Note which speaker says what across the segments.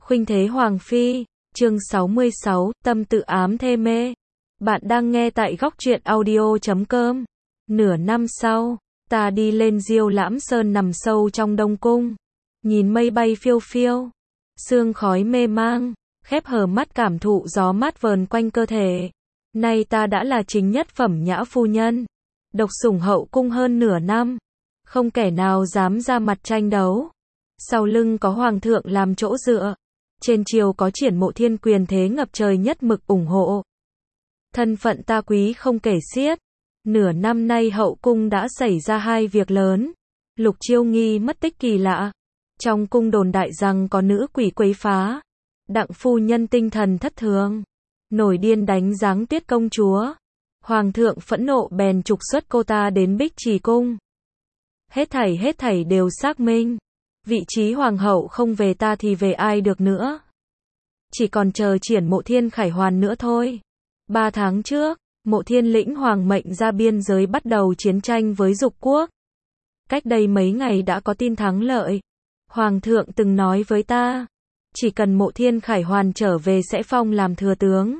Speaker 1: Khuynh thế Hoàng Phi, chương 66, tâm tự ám thê mê. Bạn đang nghe tại góc truyện audio.com. Nửa năm sau, ta đi lên Diêu Lãm Sơn nằm sâu trong Đông Cung. Nhìn mây bay phiêu phiêu, sương khói mê mang, khép hờ mắt cảm thụ gió mát vờn quanh cơ thể. Nay ta đã là chính nhất phẩm nhã phu nhân, độc sủng hậu cung hơn nửa năm. Không kẻ nào dám ra mặt tranh đấu. Sau lưng có hoàng thượng làm chỗ dựa. Trên triều có Triển Mộ Thiên quyền thế ngập trời nhất mực ủng hộ. Thân phận ta quý không kể xiết. Nửa năm nay hậu cung đã xảy ra hai việc lớn. Lục Chiêu Nghi mất tích kỳ lạ. Trong cung đồn đại rằng có nữ quỷ quấy phá. Đặng phu nhân tinh thần thất thường. Nổi điên đánh giáng Tuyết công chúa. Hoàng thượng phẫn nộ bèn trục xuất cô ta đến Bích Trì cung. Hết thảy đều xác minh. Vị trí hoàng hậu không về ta thì về ai được nữa. Chỉ còn chờ Triển Mộ Thiên khải hoàn nữa thôi. 3 tháng trước, Mộ Thiên lĩnh hoàng mệnh ra biên giới bắt đầu chiến tranh với Dục quốc. Cách đây mấy ngày đã có tin thắng lợi. Hoàng thượng từng nói với ta, chỉ cần Mộ Thiên khải hoàn trở về sẽ phong làm thừa tướng.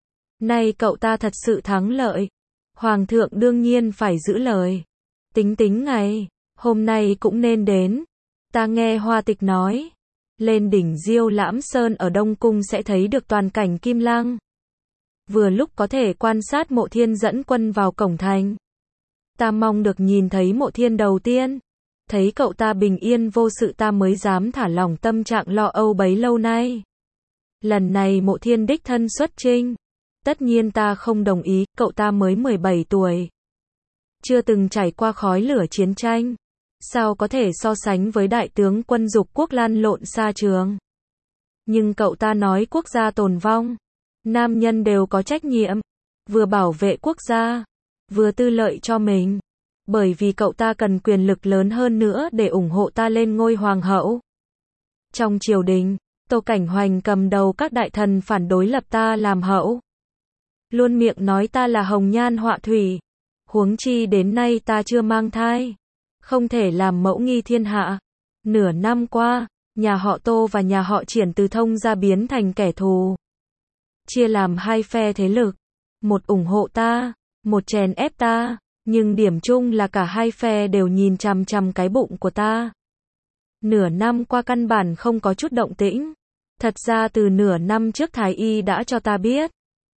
Speaker 1: Nay cậu ta thật sự thắng lợi. Hoàng thượng đương nhiên phải giữ lời. Tính ngày, hôm nay cũng nên đến. Ta nghe Hoa Tịch nói, lên đỉnh Diêu Lãm Sơn ở Đông Cung sẽ thấy được toàn cảnh Kim Lăng. Vừa lúc có thể quan sát Mộ Thiên dẫn quân vào cổng thành. Ta mong được nhìn thấy Mộ Thiên đầu tiên. Thấy cậu ta bình yên vô sự ta mới dám thả lỏng tâm trạng lo âu bấy lâu nay. Lần này Mộ Thiên đích thân xuất chinh. Tất nhiên ta không đồng ý, cậu ta mới 17 tuổi. Chưa từng trải qua khói lửa chiến tranh. Sao có thể so sánh với đại tướng quân Dục quốc lăn lộn xa trường. Nhưng cậu ta nói quốc gia tồn vong. Nam nhân đều có trách nhiệm. Vừa bảo vệ quốc gia, vừa tư lợi cho mình. Bởi vì cậu ta cần quyền lực lớn hơn nữa để ủng hộ ta lên ngôi hoàng hậu. Trong triều đình, Tô Cảnh Hoành cầm đầu các đại thần phản đối lập ta làm hậu. Luôn miệng nói ta là hồng nhan họa thủy. Huống chi đến nay ta chưa mang thai. Không thể làm mẫu nghi thiên hạ. Nửa năm qua, nhà họ Tô và nhà họ Triển từ thông ra biến thành kẻ thù. Chia làm hai phe thế lực. Một ủng hộ ta, một chèn ép ta. Nhưng điểm chung là cả hai phe đều nhìn chằm chằm cái bụng của ta. Nửa năm qua căn bản không có chút động tĩnh. Thật ra từ nửa năm trước Thái Y đã cho ta biết.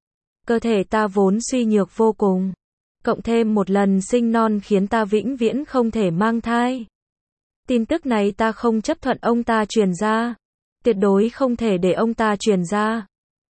Speaker 1: Cơ thể ta vốn suy nhược vô cùng. Cộng thêm một lần sinh non khiến ta vĩnh viễn không thể mang thai. Tin tức này ta không chấp thuận ông ta truyền ra. Tuyệt đối không thể để ông ta truyền ra.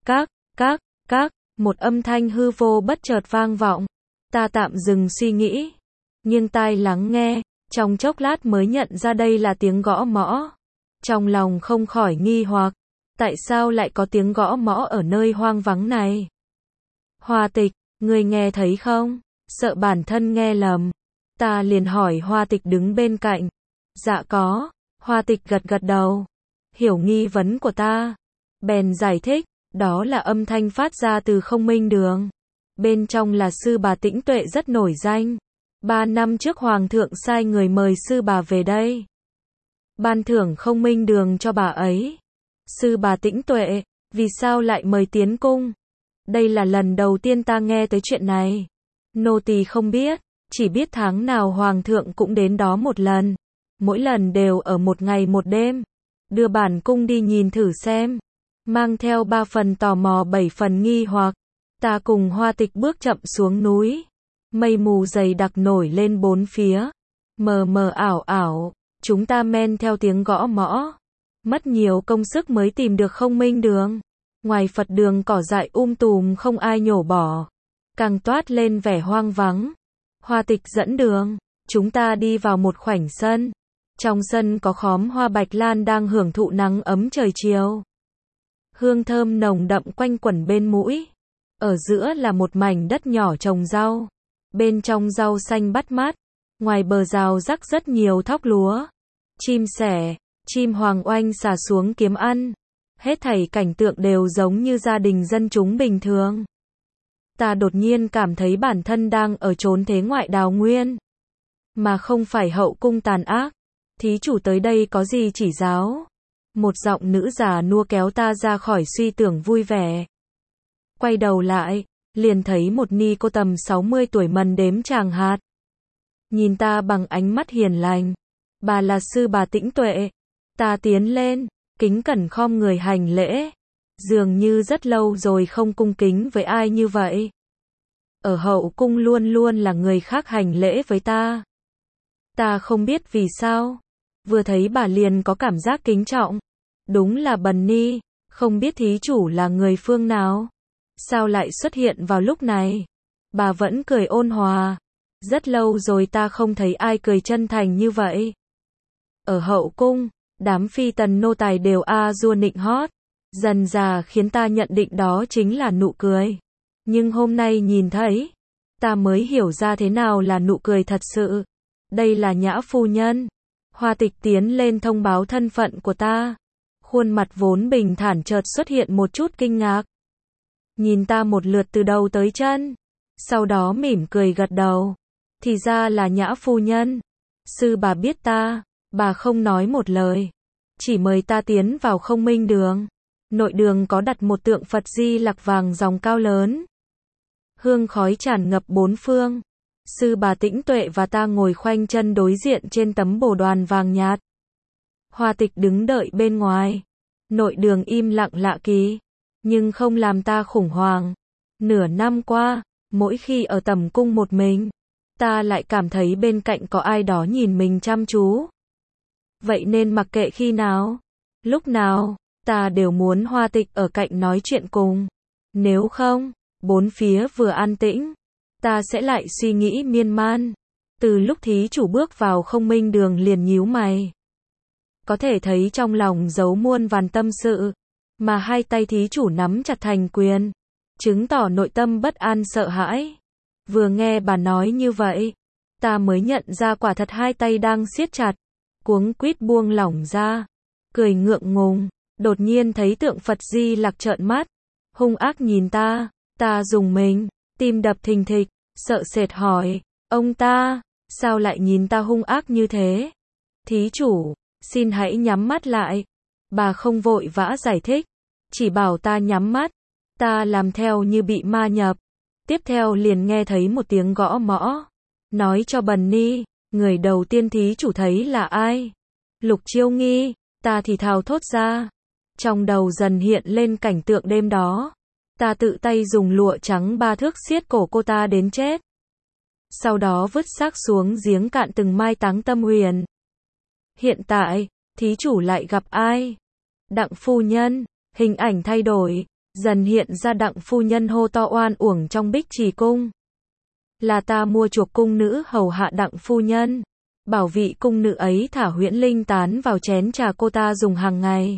Speaker 1: Các, một âm thanh hư vô bất chợt vang vọng. Ta tạm dừng suy nghĩ. Nhưng tai lắng nghe, trong chốc lát mới nhận ra đây là tiếng gõ mõ. Trong lòng không khỏi nghi hoặc. Tại sao lại có tiếng gõ mõ ở nơi hoang vắng này? Hoa Tịch, ngươi nghe thấy không? Sợ bản thân nghe lầm. Ta liền hỏi Hoa Tịch đứng bên cạnh. Dạ có. Hoa Tịch gật đầu. Hiểu nghi vấn của ta. Bèn giải thích. Đó là âm thanh phát ra từ Không Minh Đường. Bên trong là sư bà Tĩnh Tuệ rất nổi danh. 3 năm trước Hoàng thượng sai người mời sư bà về đây. Ban thưởng Không Minh Đường cho bà ấy. Sư bà Tĩnh Tuệ, vì sao lại mời tiến cung? Đây là lần đầu tiên ta nghe tới chuyện này. Nô tỳ không biết, chỉ biết tháng nào Hoàng thượng cũng đến đó một lần. Mỗi lần đều ở một ngày một đêm. Đưa bản cung đi nhìn thử xem. Mang theo 3 phần tò mò 7 phần nghi hoặc. Ta cùng Hoa Tịch bước chậm xuống núi. Mây mù dày đặc nổi lên bốn phía. Mờ mờ ảo, chúng ta men theo tiếng gõ mõ. Mất nhiều công sức mới tìm được Không Minh Đường. Ngoài Phật đường cỏ dại tùm không ai nhổ bỏ. Càng toát lên vẻ hoang vắng. Hoa Tịch dẫn đường. Chúng ta đi vào một khoảnh sân. Trong sân có khóm hoa bạch lan đang hưởng thụ nắng ấm trời chiều. Hương thơm nồng đậm quanh quẩn bên mũi. Ở giữa là một mảnh đất nhỏ trồng rau. Bên trong rau xanh bắt mắt. Ngoài bờ rào rắc rất nhiều thóc lúa. Chim sẻ, chim hoàng oanh xà xuống kiếm ăn. Hết thảy cảnh tượng đều giống như gia đình dân chúng bình thường. Ta đột nhiên cảm thấy bản thân đang ở chốn thế ngoại đào nguyên. Mà không phải hậu cung tàn ác. Thí chủ tới đây có gì chỉ giáo? Một giọng nữ già nua kéo ta ra khỏi suy tưởng vui vẻ. Quay đầu lại, liền thấy một ni cô tầm 60 tuổi mần đếm tràng hạt. Nhìn ta bằng ánh mắt hiền lành. Bà là sư bà Tĩnh Tuệ. Ta tiến lên, kính cẩn khom người hành lễ. Dường như rất lâu rồi không cung kính với ai như vậy. Ở hậu cung luôn luôn là người khác hành lễ với ta. Ta không biết vì sao. Vừa thấy bà liền có cảm giác kính trọng. Đúng là bần ni, không biết thí chủ là người phương nào. Sao lại xuất hiện vào lúc này? Bà vẫn cười ôn hòa. Rất lâu rồi ta không thấy ai cười chân thành như vậy. Ở hậu cung, đám phi tần nô tài đều dua nịnh hót. Dần dà khiến ta nhận định đó chính là nụ cười. Nhưng hôm nay nhìn thấy, ta mới hiểu ra thế nào là nụ cười thật sự. Đây là Nhã phu nhân. Hoa Tịch tiến lên thông báo thân phận của ta. Khuôn mặt vốn bình thản chợt xuất hiện một chút kinh ngạc. Nhìn ta một lượt từ đầu tới chân. Sau đó mỉm cười gật đầu. Thì ra là Nhã phu nhân. Sư bà biết ta, bà không nói một lời. Chỉ mời ta tiến vào Không Minh Đường. Nội đường có đặt một tượng Phật Di Lặc vàng dòng cao lớn. Hương khói tràn ngập bốn phương. Sư bà Tĩnh Tuệ và ta ngồi khoanh chân đối diện trên tấm bồ đoàn vàng nhạt. Hoa Tịch đứng đợi bên ngoài. Nội đường im lặng lạ kỳ, nhưng không làm ta khủng hoảng. Nửa năm qua, mỗi khi ở tầm cung một mình, ta lại cảm thấy bên cạnh có ai đó nhìn mình chăm chú. Vậy nên mặc kệ khi nào, lúc nào, ta đều muốn Hoa Tịch ở cạnh nói chuyện cùng. Nếu không, bốn phía vừa an tĩnh, ta sẽ lại suy nghĩ miên man. Từ lúc thí chủ bước vào Không Minh Đường liền nhíu mày. Có thể thấy trong lòng giấu muôn vàn tâm sự, mà hai tay thí chủ nắm chặt thành quyền, chứng tỏ nội tâm bất an sợ hãi. Vừa nghe bà nói như vậy, ta mới nhận ra quả thật hai tay đang siết chặt, cuống quýt buông lỏng ra, cười ngượng ngùng, đột nhiên thấy tượng Phật Di Lặc trợn mắt, hung ác nhìn ta rùng mình, tim đập thình thịch, sợ sệt hỏi, ông ta, sao lại nhìn ta hung ác như thế? Thí chủ, xin hãy nhắm mắt lại. Bà không vội vã giải thích, chỉ bảo ta nhắm mắt. Ta làm theo như bị ma nhập. Tiếp theo liền nghe thấy một tiếng gõ mõ. Nói cho bần ni, người đầu tiên thí chủ thấy là ai? Lục Chiêu Nghi, ta thì thào thốt ra. Trong đầu dần hiện lên cảnh tượng đêm đó. Ta tự tay dùng lụa trắng 3 thước siết cổ cô ta đến chết. Sau đó vứt xác xuống giếng cạn từng mai táng tâm huyền. Hiện tại, thí chủ lại gặp ai? Đặng phu nhân, hình ảnh thay đổi, dần hiện ra Đặng phu nhân hô to oan uổng trong Bích Trì cung. Là ta mua chuộc cung nữ hầu hạ Đặng phu nhân, bảo vị cung nữ ấy thả huyễn linh tán vào chén trà cô ta dùng hàng ngày.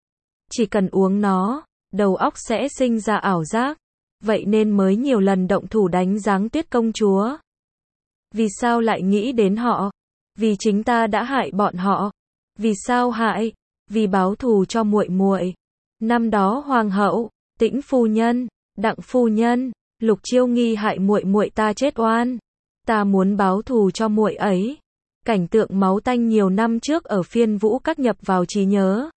Speaker 1: Chỉ cần uống nó, đầu óc sẽ sinh ra ảo giác, vậy nên mới nhiều lần động thủ đánh Giáng Tuyết công chúa. Vì sao lại nghĩ đến họ? Vì chính ta đã hại bọn họ. Vì sao hại? Vì báo thù cho muội muội. Năm đó hoàng hậu, Tĩnh phu nhân, Đặng phu nhân, Lục Chiêu Nghi hại muội muội ta chết oan. Ta muốn báo thù cho muội ấy. Cảnh tượng máu tanh nhiều năm trước ở Phiên Vũ Các nhập vào trí nhớ.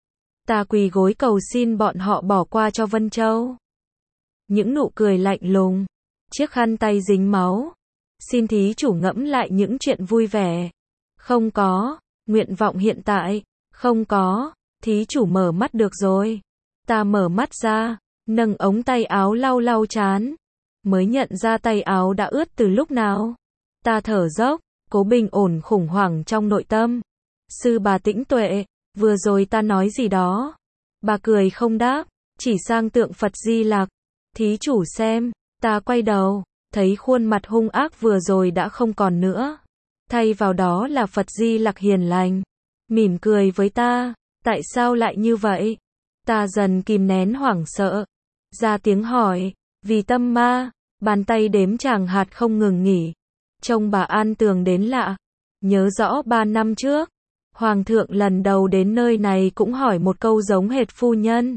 Speaker 1: Ta quỳ gối cầu xin bọn họ bỏ qua cho Vân Châu. Những nụ cười lạnh lùng, chiếc khăn tay dính máu. Xin thí chủ ngẫm lại những chuyện vui vẻ. Không có, nguyện vọng hiện tại, không có, thí chủ mở mắt được rồi. Ta mở mắt ra, nâng ống tay áo lau lau trán, mới nhận ra tay áo đã ướt từ lúc nào. Ta thở dốc, cố bình ổn khủng hoảng trong nội tâm. Sư bà Tĩnh Tuệ, vừa rồi ta nói gì đó? Bà cười không đáp, chỉ sang tượng Phật Di Lặc. Thí chủ xem, ta quay đầu, thấy khuôn mặt hung ác vừa rồi đã không còn nữa. Thay vào đó là Phật Di Lặc hiền lành, mỉm cười với ta. Tại sao lại như vậy? Ta dần kìm nén hoảng sợ, ra tiếng hỏi, vì tâm ma. Bàn tay đếm tràng hạt không ngừng nghỉ. Trông bà an tường đến lạ. Nhớ rõ 3 năm trước, Hoàng thượng lần đầu đến nơi này cũng hỏi một câu giống hệt phu nhân.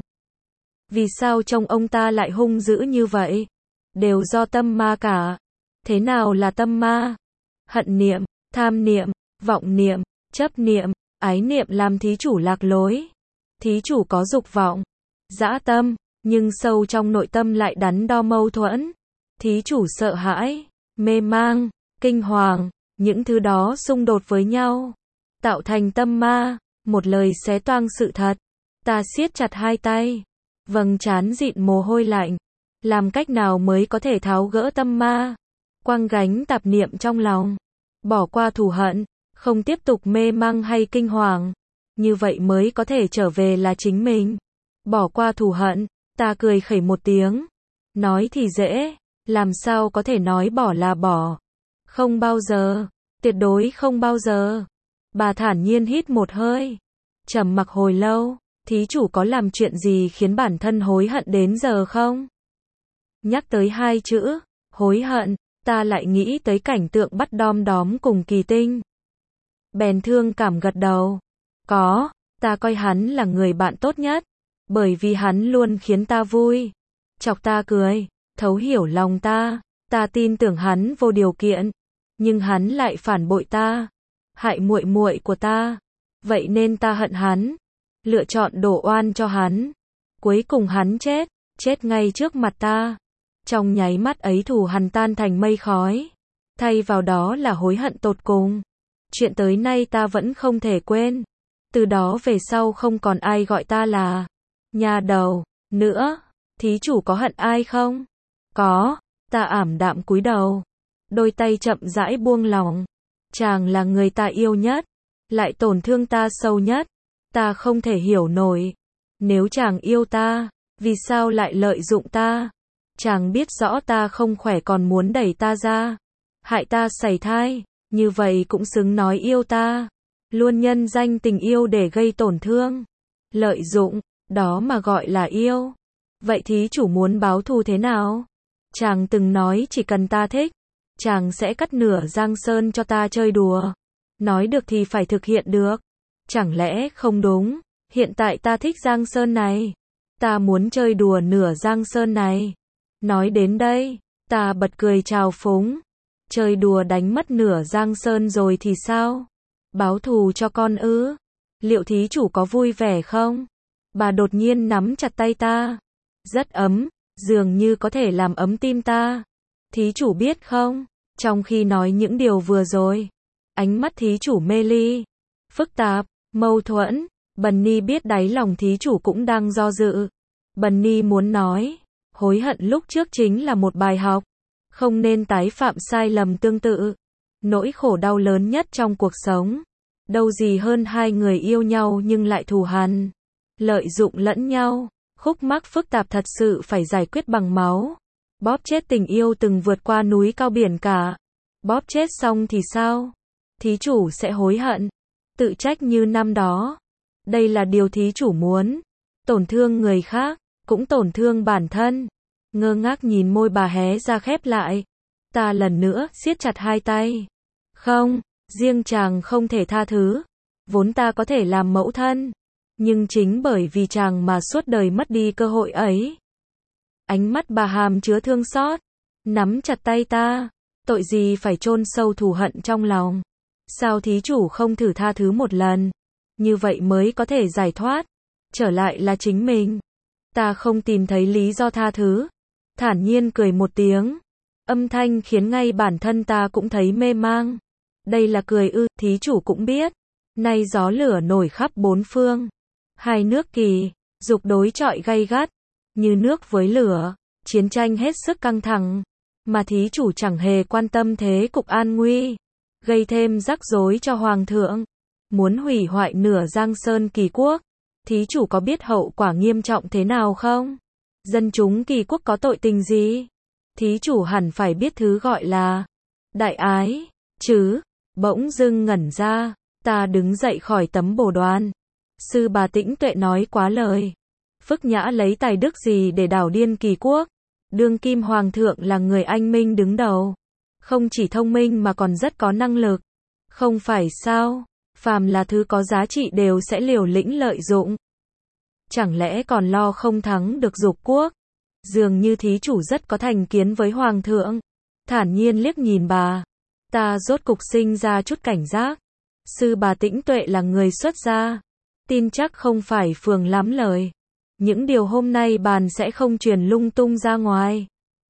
Speaker 1: Vì sao trông ông ta lại hung dữ như vậy? Đều do tâm ma cả. Thế nào là tâm ma? Hận niệm, tham niệm, vọng niệm, chấp niệm, ái niệm làm thí chủ lạc lối. Thí chủ có dục vọng, dã tâm, nhưng sâu trong nội tâm lại đắn đo mâu thuẫn. Thí chủ sợ hãi, mê mang, kinh hoàng, những thứ đó xung đột với nhau, tạo thành tâm ma, một lời xé toang sự thật. Ta siết chặt hai tay, vầng trán dịn mồ hôi lạnh. Làm cách nào mới có thể tháo gỡ tâm ma, quăng gánh tạp niệm trong lòng, bỏ qua thù hận, không tiếp tục mê mang hay kinh hoàng. Như vậy mới có thể trở về là chính mình. Bỏ qua thù hận, ta cười khẩy một tiếng. Nói thì dễ, làm sao có thể nói bỏ là bỏ. Không bao giờ, tuyệt đối không bao giờ. Bà thản nhiên hít một hơi, trầm mặc hồi lâu. Thí chủ có làm chuyện gì khiến bản thân hối hận đến giờ không? Nhắc tới hai chữ, hối hận, ta lại nghĩ tới cảnh tượng bắt đom đóm cùng Kỳ Tinh. Bèn thương cảm gật đầu. Có, ta coi hắn là người bạn tốt nhất, bởi vì hắn luôn khiến ta vui, chọc ta cười, thấu hiểu lòng ta tin tưởng hắn vô điều kiện, nhưng hắn lại phản bội ta, hại muội muội của ta, vậy nên ta hận hắn, lựa chọn đổ oan cho hắn. Cuối cùng hắn chết ngay trước mặt ta. Trong nháy mắt ấy thù hằn tan thành mây khói, thay vào đó là hối hận tột cùng. Chuyện tới nay ta vẫn không thể quên. Từ đó về sau không còn ai gọi ta là nhà đầu nữa. Thí chủ có hận ai không? Có, ta ảm đạm cúi đầu, đôi tay chậm rãi buông lỏng. Chàng là người ta yêu nhất, lại tổn thương ta sâu nhất. Ta không thể hiểu nổi. Nếu chàng yêu ta, vì sao lại lợi dụng ta? Chàng biết rõ ta không khỏe còn muốn đẩy ta ra, hại ta sảy thai, như vậy cũng xứng nói yêu ta. Luôn nhân danh tình yêu để gây tổn thương, lợi dụng, đó mà gọi là yêu. Vậy thí chủ muốn báo thù thế nào? Chàng từng nói chỉ cần ta thích, chàng sẽ cắt nửa Giang Sơn cho ta chơi đùa. Nói được thì phải thực hiện được. Chẳng lẽ không đúng? Hiện tại ta thích Giang Sơn này, ta muốn chơi đùa nửa Giang Sơn này. Nói đến đây, ta bật cười trào phúng. Chơi đùa đánh mất nửa Giang Sơn rồi thì sao? Báo thù cho con ư? Liệu thí chủ có vui vẻ không? Bà đột nhiên nắm chặt tay ta. Rất ấm, dường như có thể làm ấm tim ta. Thí chủ biết không? Trong khi nói những điều vừa rồi, ánh mắt thí chủ mê ly, phức tạp, mâu thuẫn. Bunny biết đáy lòng thí chủ cũng đang do dự. Bunny muốn nói, hối hận lúc trước chính là một bài học, không nên tái phạm sai lầm tương tự. Nỗi khổ đau lớn nhất trong cuộc sống, đâu gì hơn hai người yêu nhau nhưng lại thù hằn, lợi dụng lẫn nhau. Khúc mắc phức tạp thật sự phải giải quyết bằng máu. Bóp chết tình yêu từng vượt qua núi cao biển cả. Bóp chết xong thì sao? Thí chủ sẽ hối hận, tự trách như năm đó. Đây là điều thí chủ muốn. Tổn thương người khác, cũng tổn thương bản thân. Ngơ ngác nhìn môi bà hé ra khép lại. Ta lần nữa siết chặt hai tay. Không, riêng chàng không thể tha thứ. Vốn ta có thể làm mẫu thân, nhưng chính bởi vì chàng mà suốt đời mất đi cơ hội ấy. Ánh mắt bà hàm chứa thương xót, nắm chặt tay ta. Tội gì phải chôn sâu thù hận trong lòng? Sao thí chủ không thử tha thứ một lần? Như vậy mới có thể giải thoát, trở lại là chính mình. Ta không tìm thấy lý do tha thứ. Thản nhiên cười một tiếng. Âm thanh khiến ngay bản thân ta cũng thấy mê mang. Đây là cười ư? Thí chủ cũng biết, nay gió lửa nổi khắp bốn phương. Hai nước Kỳ dục đối chọi gay gắt, như nước với lửa, chiến tranh hết sức căng thẳng. Mà thí chủ chẳng hề quan tâm thế cục an nguy, gây thêm rắc rối cho hoàng thượng, muốn hủy hoại nửa Giang Sơn Kỳ quốc. Thí chủ có biết hậu quả nghiêm trọng thế nào không? Dân chúng Kỳ quốc có tội tình gì? Thí chủ hẳn phải biết thứ gọi là đại ái, chứ? Bỗng dưng ngẩn ra, ta đứng dậy khỏi tấm bồ đoàn. Sư bà Tĩnh Tuệ nói quá lời. Phức Nhã lấy tài đức gì để đảo điên Kỳ quốc? Đương kim hoàng thượng là người anh minh đứng đầu, không chỉ thông minh mà còn rất có năng lực. Không phải sao? Phàm là thứ có giá trị đều sẽ liều lĩnh lợi dụng. Chẳng lẽ còn lo không thắng được dục quốc? Dường như thí chủ rất có thành kiến với hoàng thượng. Thản nhiên liếc nhìn bà. Ta rốt cục sinh ra chút cảnh giác. Sư bà Tĩnh Tuệ là người xuất gia, tin chắc không phải phường lắm lời. Những điều hôm nay bàn sẽ không truyền lung tung ra ngoài.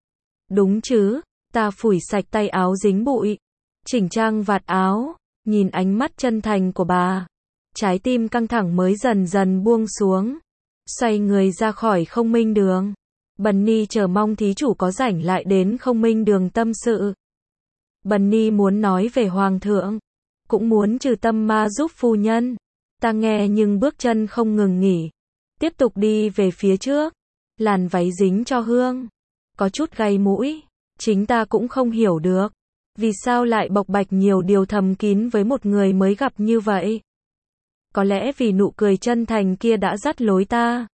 Speaker 1: Đúng chứ, ta phủi sạch tay áo dính bụi, chỉnh trang vạt áo, nhìn ánh mắt chân thành của bà. Trái tim căng thẳng mới dần dần buông xuống. Xoay người ra khỏi Không Minh Đường. Bunny chờ mong thí chủ có rảnh lại đến Không Minh Đường tâm sự. Bunny muốn nói về Hoàng thượng, cũng muốn trừ tâm ma giúp phu nhân. Ta nghe nhưng bước chân không ngừng nghỉ. Tiếp tục đi về phía trước. Làn váy dính cho hương. Có chút gay mũi. Chính ta cũng không hiểu được. Vì sao lại bộc bạch nhiều điều thầm kín với một người mới gặp như vậy? Có lẽ vì nụ cười chân thành kia đã dắt lối ta.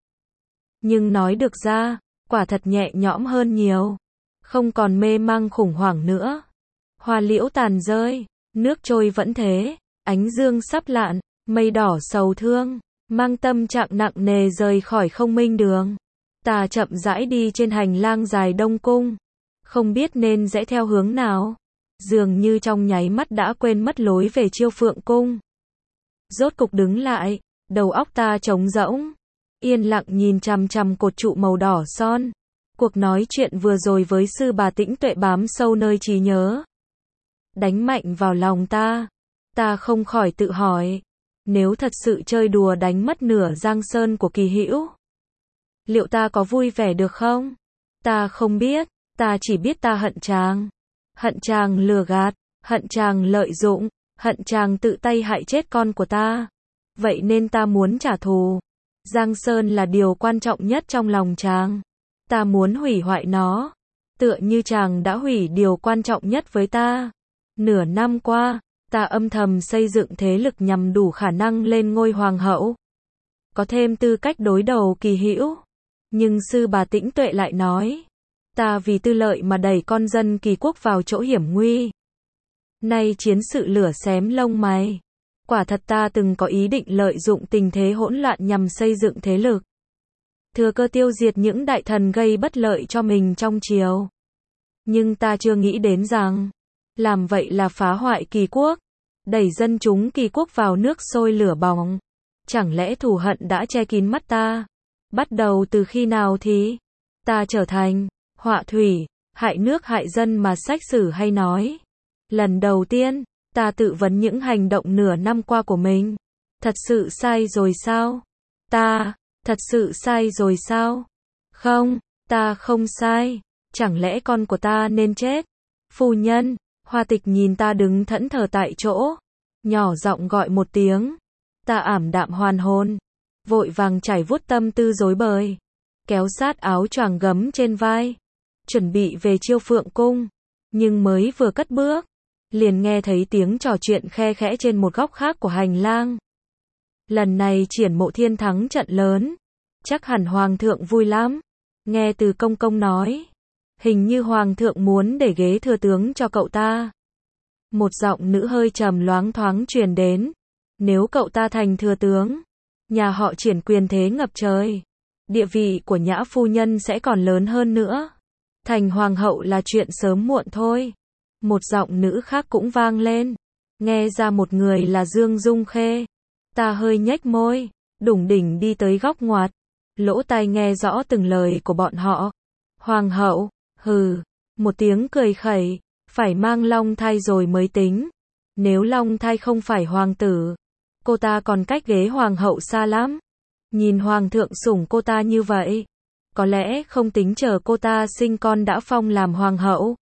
Speaker 1: Nhưng nói được ra, quả thật nhẹ nhõm hơn nhiều. Không còn mê mang khủng hoảng nữa. Hoa liễu tàn rơi, nước trôi vẫn thế, ánh dương sắp lặn, mây đỏ sầu thương, mang tâm trạng nặng nề rời khỏi Không Minh Đường. Ta chậm rãi đi trên hành lang dài Đông Cung, không biết nên rẽ theo hướng nào. Dường như trong nháy mắt đã quên mất lối về Chiêu Phượng Cung. Rốt cục đứng lại, đầu óc ta trống rỗng, yên lặng nhìn chằm chằm cột trụ màu đỏ son. Cuộc nói chuyện vừa rồi với sư bà Tĩnh Tuệ bám sâu nơi trí nhớ, đánh mạnh vào lòng ta. Ta không khỏi tự hỏi, nếu thật sự chơi đùa đánh mất nửa Giang Sơn của Kỳ Hữu, liệu ta có vui vẻ được không? Ta không biết, ta chỉ biết ta hận chàng. Hận chàng lừa gạt, hận chàng lợi dụng, hận chàng tự tay hại chết con của ta. Vậy nên ta muốn trả thù. Giang Sơn là điều quan trọng nhất trong lòng chàng. Ta muốn hủy hoại nó, tựa như chàng đã hủy điều quan trọng nhất với ta. Nửa năm qua, ta âm thầm xây dựng thế lực nhằm đủ khả năng lên ngôi hoàng hậu, có thêm tư cách đối đầu Kỳ Hữu. Nhưng sư bà Tĩnh Tuệ lại nói, ta vì tư lợi mà đẩy con dân Kỳ quốc vào chỗ hiểm nguy. Nay chiến sự lửa xém lông mày. Quả thật ta từng có ý định lợi dụng tình thế hỗn loạn nhằm xây dựng thế lực, thừa cơ tiêu diệt những đại thần gây bất lợi cho mình trong triều. Nhưng ta chưa nghĩ đến rằng, làm vậy là phá hoại Kỳ quốc, đẩy dân chúng Kỳ quốc vào nước sôi lửa bỏng. Chẳng lẽ thù hận đã che kín mắt ta? Bắt đầu từ khi nào thì ta trở thành họa thủy, hại nước hại dân mà sách sử hay nói? Lần đầu tiên, ta tự vấn những hành động nửa năm qua của mình. Thật sự sai rồi sao? Ta, thật sự sai rồi sao? Không, ta không sai. Chẳng lẽ con của ta nên chết? Phu nhân, Hoa Tịch nhìn ta đứng thẫn thờ tại chỗ, nhỏ giọng gọi một tiếng. Ta ảm đạm hoàn hồn, vội vàng trải vuốt tâm tư rối bời, kéo sát áo choàng gấm trên vai, chuẩn bị về Chiêu Phượng Cung. Nhưng mới vừa cất bước, liền nghe thấy tiếng trò chuyện khe khẽ trên một góc khác của hành lang. Lần này Triển Mộ Thiên thắng trận lớn, chắc hẳn Hoàng thượng vui lắm. Nghe từ công công nói, hình như Hoàng thượng muốn để ghế thừa tướng cho cậu ta. Một giọng nữ hơi trầm loáng thoáng truyền đến. Nếu cậu ta thành thừa tướng, nhà họ Triển quyền thế ngập trời, địa vị của Nhã phu nhân sẽ còn lớn hơn nữa. Thành hoàng hậu là chuyện sớm muộn thôi. Một giọng nữ khác cũng vang lên, nghe ra một người là Dương Dung Khê. Ta hơi nhếch môi, đủng đỉnh đi tới góc ngoặt, lỗ tai nghe rõ từng lời của bọn họ. Hoàng hậu, hừ, một tiếng cười khẩy, phải mang long thai rồi mới tính. Nếu long thai không phải hoàng tử, cô ta còn cách ghế hoàng hậu xa lắm. Nhìn hoàng thượng sủng cô ta như vậy, có lẽ không tính chờ cô ta sinh con đã phong làm hoàng hậu.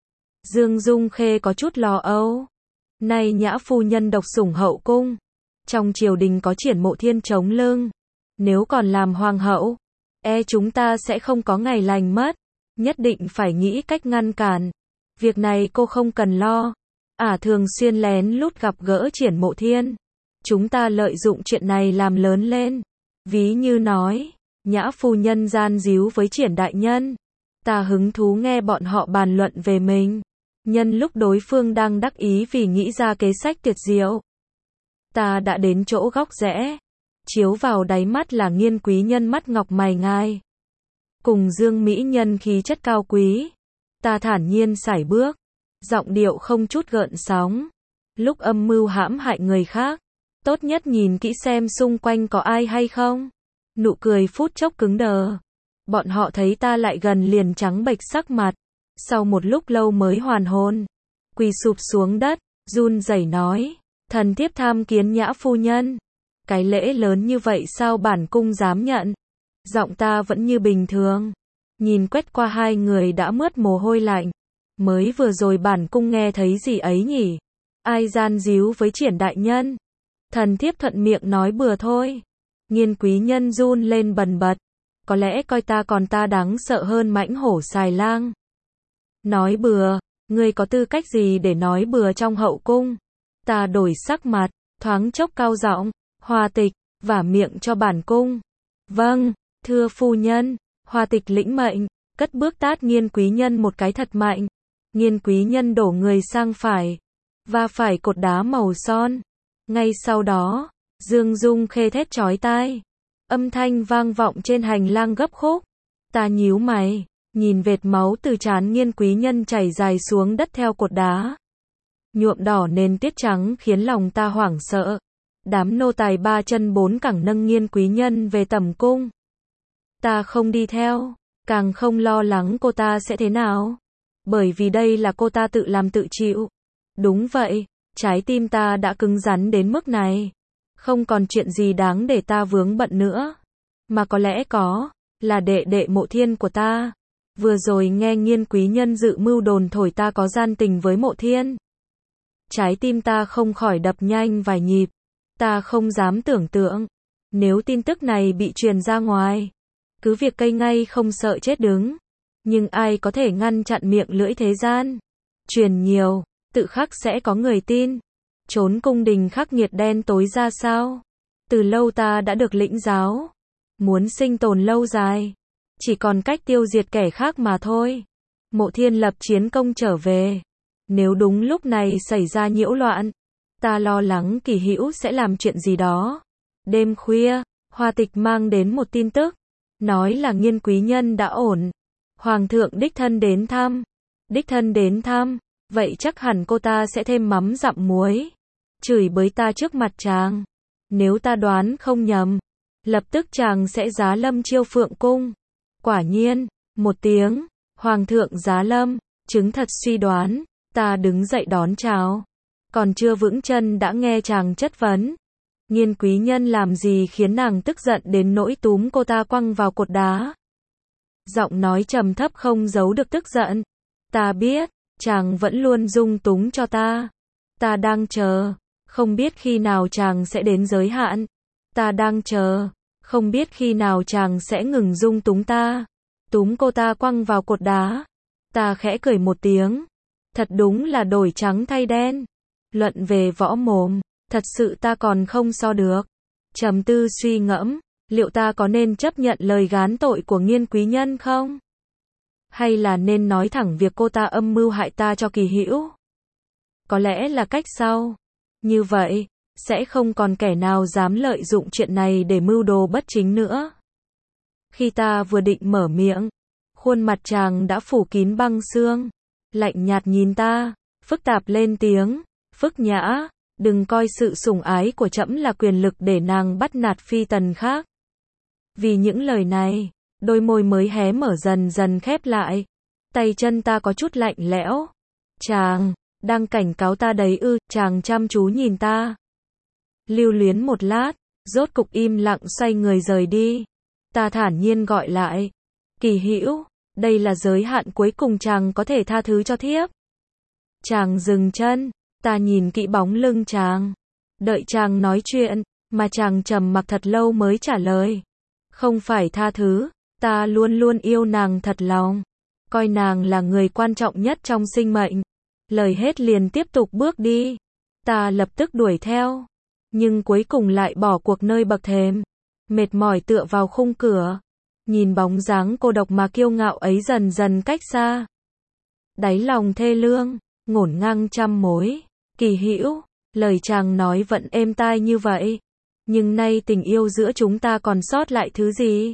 Speaker 1: Dương Dung Khê có chút lo âu. Nay Nhã phu nhân độc sủng hậu cung, trong triều đình có Triển Mộ Thiên chống lưng, nếu còn làm hoàng hậu, chúng ta sẽ không có ngày lành mất. Nhất định phải nghĩ cách ngăn cản. Việc này cô không cần lo. Thường xuyên lén lút gặp gỡ Triển Mộ Thiên. Chúng ta lợi dụng chuyện này làm lớn lên. Ví như nói, Nhã phu nhân gian díu với Triển đại nhân. Ta hứng thú nghe bọn họ bàn luận về mình. Nhân lúc đối phương đang đắc ý vì nghĩ ra kế sách tuyệt diệu, ta đã đến chỗ góc rẽ, chiếu vào đáy mắt là Nghiên quý nhân mắt ngọc mày ngai, cùng Dương mỹ nhân khí chất cao quý. Ta thản nhiên sải bước, giọng điệu không chút gợn sóng. Lúc âm mưu hãm hại người khác, Tốt nhất nhìn kỹ xem xung quanh có ai hay không. Nụ cười phút chốc cứng đờ. Bọn họ thấy ta lại gần liền trắng bệch sắc mặt. Sau một lúc lâu mới hoàn hồn. Quỳ sụp xuống đất, run rẩy nói. Thần thiếp tham kiến Nhã phu nhân. Cái lễ lớn như vậy sao bản cung dám nhận. Giọng ta vẫn như bình thường. Nhìn quét qua hai người đã mướt mồ hôi lạnh. Mới vừa rồi bản cung nghe thấy gì ấy nhỉ? Ai gian díu với Triển đại nhân? Thần thiếp thuận miệng nói bừa thôi. Nghiên quý nhân run lên bần bật. Có lẽ coi ta còn ta đáng sợ hơn mãnh hổ xài lang. Nói bừa, ngươi có tư cách gì để nói bừa trong hậu cung? Ta đổi sắc mặt, thoáng chốc cao giọng, Hoa Tịch, vả miệng cho bản cung. Vâng, thưa phu nhân. Hoa Tịch lĩnh mệnh, cất bước tát Nghiên quý nhân một cái thật mạnh. Nghiên quý nhân đổ người sang phải, và phải cột đá màu son. Ngay sau đó, Dương Dung khê thét chói tai. Âm thanh vang vọng trên hành lang gấp khúc. Ta nhíu mày, nhìn vệt máu từ trán Nghiên quý nhân chảy dài xuống đất theo cột đá. Nhuộm đỏ nền tuyết trắng khiến lòng ta hoảng sợ. Đám nô tài ba chân bốn cẳng nâng Nghiên quý nhân về tẩm cung. Ta không đi theo, càng không lo lắng cô ta sẽ thế nào. Bởi vì đây là cô ta tự làm tự chịu. Đúng vậy, trái tim ta đã cứng rắn đến mức này. Không còn chuyện gì đáng để ta vướng bận nữa. Mà có lẽ có, là đệ đệ Mộ Thiên của ta. Vừa rồi nghe Nghiên quý nhân dự mưu đồn thổi ta có gian tình với Mộ Thiên. Trái tim ta không khỏi đập nhanh vài nhịp. Ta không dám tưởng tượng. Nếu tin tức này bị truyền ra ngoài, cứ việc cây ngay không sợ chết đứng. Nhưng ai có thể ngăn chặn miệng lưỡi thế gian? Truyền nhiều, tự khắc sẽ có người tin. Trốn cung đình khắc nghiệt đen tối ra sao? Từ lâu ta đã được lĩnh giáo. Muốn sinh tồn lâu dài, chỉ còn cách tiêu diệt kẻ khác mà thôi. Mộ Thiên lập chiến công trở về. Nếu đúng lúc này xảy ra nhiễu loạn, ta lo lắng Kỳ Hữu sẽ làm chuyện gì đó. Đêm khuya, Hoa Tịch mang đến một tin tức. Nói là Nghiên quý nhân đã ổn. Hoàng thượng đích thân đến thăm. Đích thân đến thăm, vậy chắc hẳn cô ta sẽ thêm mắm dặm muối. Chửi bới ta trước mặt chàng. Nếu ta đoán không nhầm, lập tức chàng sẽ giá lâm Chiêu Phượng cung. Quả nhiên, một tiếng, Hoàng thượng giá lâm, chứng thật suy đoán. Ta đứng dậy đón chào. Còn chưa vững chân đã nghe chàng chất vấn. Nghiên quý nhân làm gì khiến nàng tức giận đến nỗi túm cô ta quăng vào cột đá. Giọng nói trầm thấp không giấu được tức giận. Ta biết, chàng vẫn luôn dung túng cho ta. Ta đang chờ, không biết khi nào chàng sẽ đến giới hạn. Ta đang chờ, không biết khi nào chàng sẽ ngừng dung túng ta. Túm cô ta quăng vào cột đá. Ta khẽ cười một tiếng. Thật đúng là đổi trắng thay đen. Luận về võ mồm, thật sự ta còn không so được. Trầm tư suy ngẫm, liệu ta có nên chấp nhận lời gán tội của Nghiên quý nhân không? Hay là nên nói thẳng việc cô ta âm mưu hại ta cho Kỳ Hữu? Có lẽ là cách sau. Như vậy, sẽ không còn kẻ nào dám lợi dụng chuyện này để mưu đồ bất chính nữa. Khi ta vừa định mở miệng, khuôn mặt chàng đã phủ kín băng xương. Lạnh nhạt nhìn ta, phức tạp lên tiếng. Phức Nhã, đừng coi sự sủng ái của trẫm là quyền lực để nàng bắt nạt phi tần khác. Vì những lời này, đôi môi mới hé mở dần dần khép lại. Tay chân ta có chút lạnh lẽo. Chàng, đang cảnh cáo ta đấy ư? Chàng chăm chú nhìn ta. Lưu luyến một lát, rốt cục im lặng xoay người rời đi. Ta thản nhiên gọi lại. Kỳ Hữu, đây là giới hạn cuối cùng chàng có thể tha thứ cho thiếp. Chàng dừng chân, ta nhìn kỹ bóng lưng chàng. Đợi chàng nói chuyện, mà chàng trầm mặc thật lâu mới trả lời. Không phải tha thứ, ta luôn luôn yêu nàng thật lòng. Coi nàng là người quan trọng nhất trong sinh mệnh. Lời hết liền tiếp tục bước đi. Ta lập tức đuổi theo. Nhưng cuối cùng lại bỏ cuộc nơi bậc thềm. Mệt mỏi tựa vào khung cửa. Nhìn bóng dáng cô độc mà kiêu ngạo ấy dần dần cách xa. Đáy lòng thê lương, ngổn ngang trăm mối. Kỳ Hữu, lời chàng nói vẫn êm tai như vậy. Nhưng nay tình yêu giữa chúng ta còn sót lại thứ gì?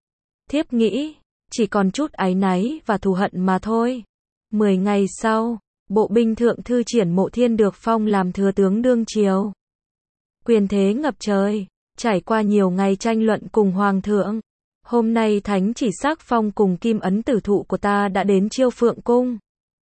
Speaker 1: Thiếp nghĩ, chỉ còn chút áy náy và thù hận mà thôi. 10 ngày sau, bộ binh thượng thư Triển Mộ Thiên được phong làm thừa tướng đương triều. Quyền thế ngập trời, trải qua nhiều ngày tranh luận cùng hoàng thượng. Hôm nay thánh chỉ sắc phong cùng kim ấn tử thụ của ta đã đến Chiêu Phượng cung.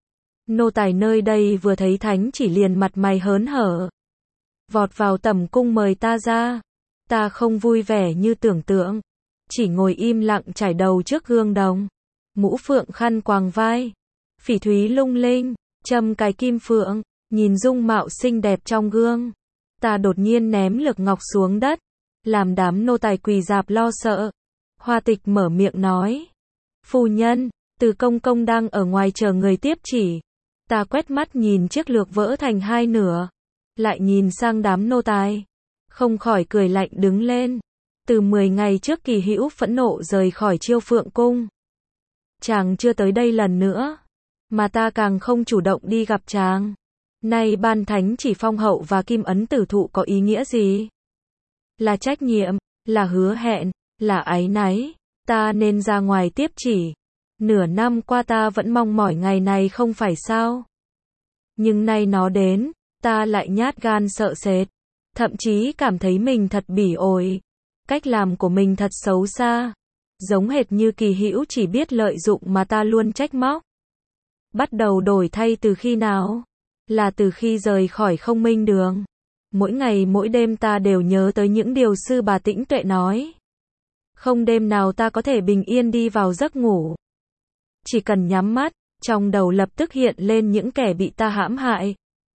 Speaker 1: Nô tài nơi đây vừa thấy thánh chỉ liền mặt mày hớn hở. Vọt vào tẩm cung mời ta ra. Ta không vui vẻ như tưởng tượng. Chỉ ngồi im lặng chải đầu trước gương đồng. Mũ phượng khăn quàng vai. Phỉ thúy lung linh, châm cài kim phượng. Nhìn dung mạo xinh đẹp trong gương. Ta đột nhiên ném lược ngọc xuống đất. Làm đám nô tài quỳ rạp lo sợ. Hoa Tịch mở miệng nói. Phu nhân, Từ công công đang ở ngoài chờ người tiếp chỉ. Ta quét mắt nhìn chiếc lược vỡ thành hai nửa. Lại nhìn sang đám nô tài. Không khỏi cười lạnh đứng lên. Từ 10 ngày trước Kỳ Hữu phẫn nộ rời khỏi Chiêu Phượng cung. Chàng chưa tới đây lần nữa. Mà ta càng không chủ động đi gặp chàng. Nay ban thánh chỉ phong hậu và kim ấn tử thụ có ý nghĩa gì? Là trách nhiệm, là hứa hẹn, là áy náy. Ta nên ra ngoài tiếp chỉ. Nửa năm qua ta vẫn mong mỏi ngày này không phải sao? Nhưng nay nó đến, ta lại nhát gan sợ sệt. Thậm chí cảm thấy mình thật bỉ ổi. Cách làm của mình thật xấu xa. Giống hệt như Kỳ Hữu chỉ biết lợi dụng mà ta luôn trách móc. Bắt đầu đổi thay từ khi nào? Là từ khi rời khỏi Không Minh Đường. Mỗi ngày mỗi đêm ta đều nhớ tới những điều sư bà Tĩnh Tuệ nói. Không đêm nào ta có thể bình yên đi vào giấc ngủ. Chỉ cần nhắm mắt, trong đầu lập tức hiện lên những kẻ bị ta hãm hại.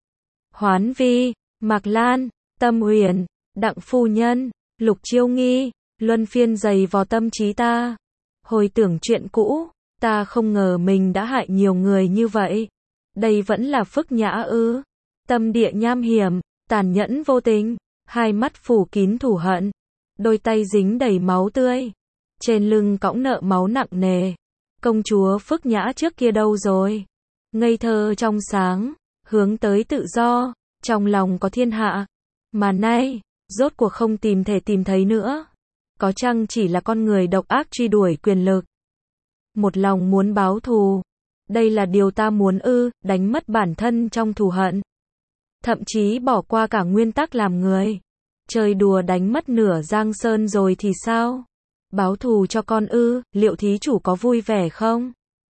Speaker 1: Hoán Vi, Mạc Lan, Tâm Huyền, Đặng phu nhân, Lục Chiêu Nghi, luân phiên giày vò tâm trí ta. Hồi tưởng chuyện cũ, ta không ngờ mình đã hại nhiều người như vậy. Đây vẫn là Phức Nhã ư? Tâm địa nham hiểm, tàn nhẫn vô tình, hai mắt phủ kín thù hận, đôi tay dính đầy máu tươi, trên lưng cõng nợ máu nặng nề. Công chúa Phức Nhã trước kia đâu rồi? Ngây thơ trong sáng, hướng tới tự do, trong lòng có thiên hạ. Mà nay, rốt cuộc không thể tìm thấy nữa. Có chăng chỉ là con người độc ác truy đuổi quyền lực? Một lòng muốn báo thù. Đây là điều ta muốn ư? Đánh mất bản thân trong thù hận. Thậm chí bỏ qua cả nguyên tắc làm người. Chơi đùa đánh mất nửa Giang Sơn rồi thì sao? Báo thù cho con ư? Liệu thí chủ có vui vẻ không?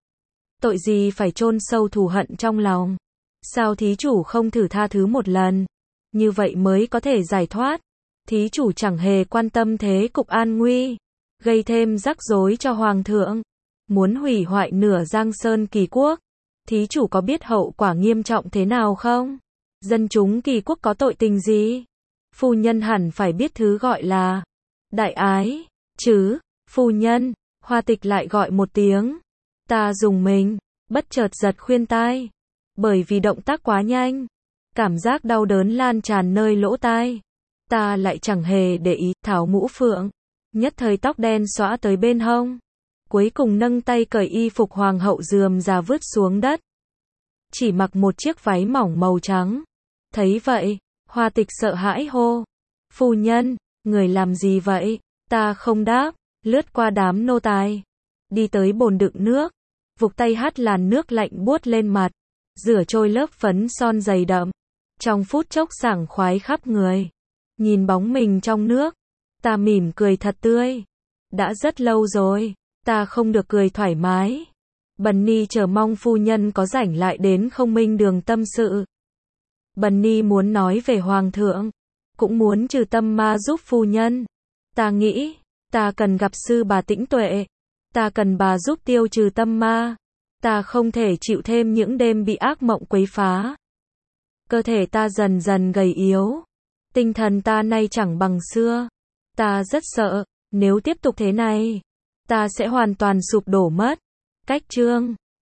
Speaker 1: Tội gì phải chôn sâu thù hận trong lòng? Sao thí chủ không thử tha thứ một lần? Như vậy mới có thể giải thoát. Thí chủ chẳng hề quan tâm thế cục an nguy, gây thêm rắc rối cho hoàng thượng, muốn hủy hoại nửa Giang Sơn Kỳ quốc. Thí chủ có biết hậu quả nghiêm trọng thế nào không? Dân chúng Kỳ quốc có tội tình gì? Phu nhân hẳn phải biết thứ gọi là đại ái, chứ? Phu nhân, Hoa Tịch lại gọi một tiếng. Ta rùng mình, bất chợt giật khuyên tai. Bởi vì động tác quá nhanh, cảm giác đau đớn lan tràn nơi lỗ tai. Ta lại chẳng hề để ý, tháo mũ phượng, nhất thời tóc đen xõa tới bên hông. Cuối cùng nâng tay cởi y phục hoàng hậu rườm rà vứt xuống đất. Chỉ mặc một chiếc váy mỏng màu trắng. Thấy vậy, Hoa Tịch sợ hãi hô. Phu nhân, người làm gì vậy? Ta không đáp, lướt qua đám nô tài. Đi tới bồn đựng nước, vục tay hắt làn nước lạnh buốt lên mặt. Rửa trôi lớp phấn son dày đậm. Trong phút chốc sảng khoái khắp người. Nhìn bóng mình trong nước, ta mỉm cười thật tươi. Đã rất lâu rồi, ta không được cười thoải mái. Bần ni chờ mong phu nhân có rảnh lại đến Không Minh Đường tâm sự. Bần ni muốn nói về hoàng thượng, cũng muốn trừ tâm ma giúp phu nhân. Ta nghĩ, ta cần gặp sư bà Tĩnh Tuệ. Ta cần bà giúp tiêu trừ tâm ma. Ta không thể chịu thêm những đêm bị ác mộng quấy phá. Cơ thể ta dần dần gầy yếu. Tinh thần ta nay chẳng bằng xưa. Ta rất sợ, nếu tiếp tục thế này, ta sẽ hoàn toàn sụp đổ mất. Cách chương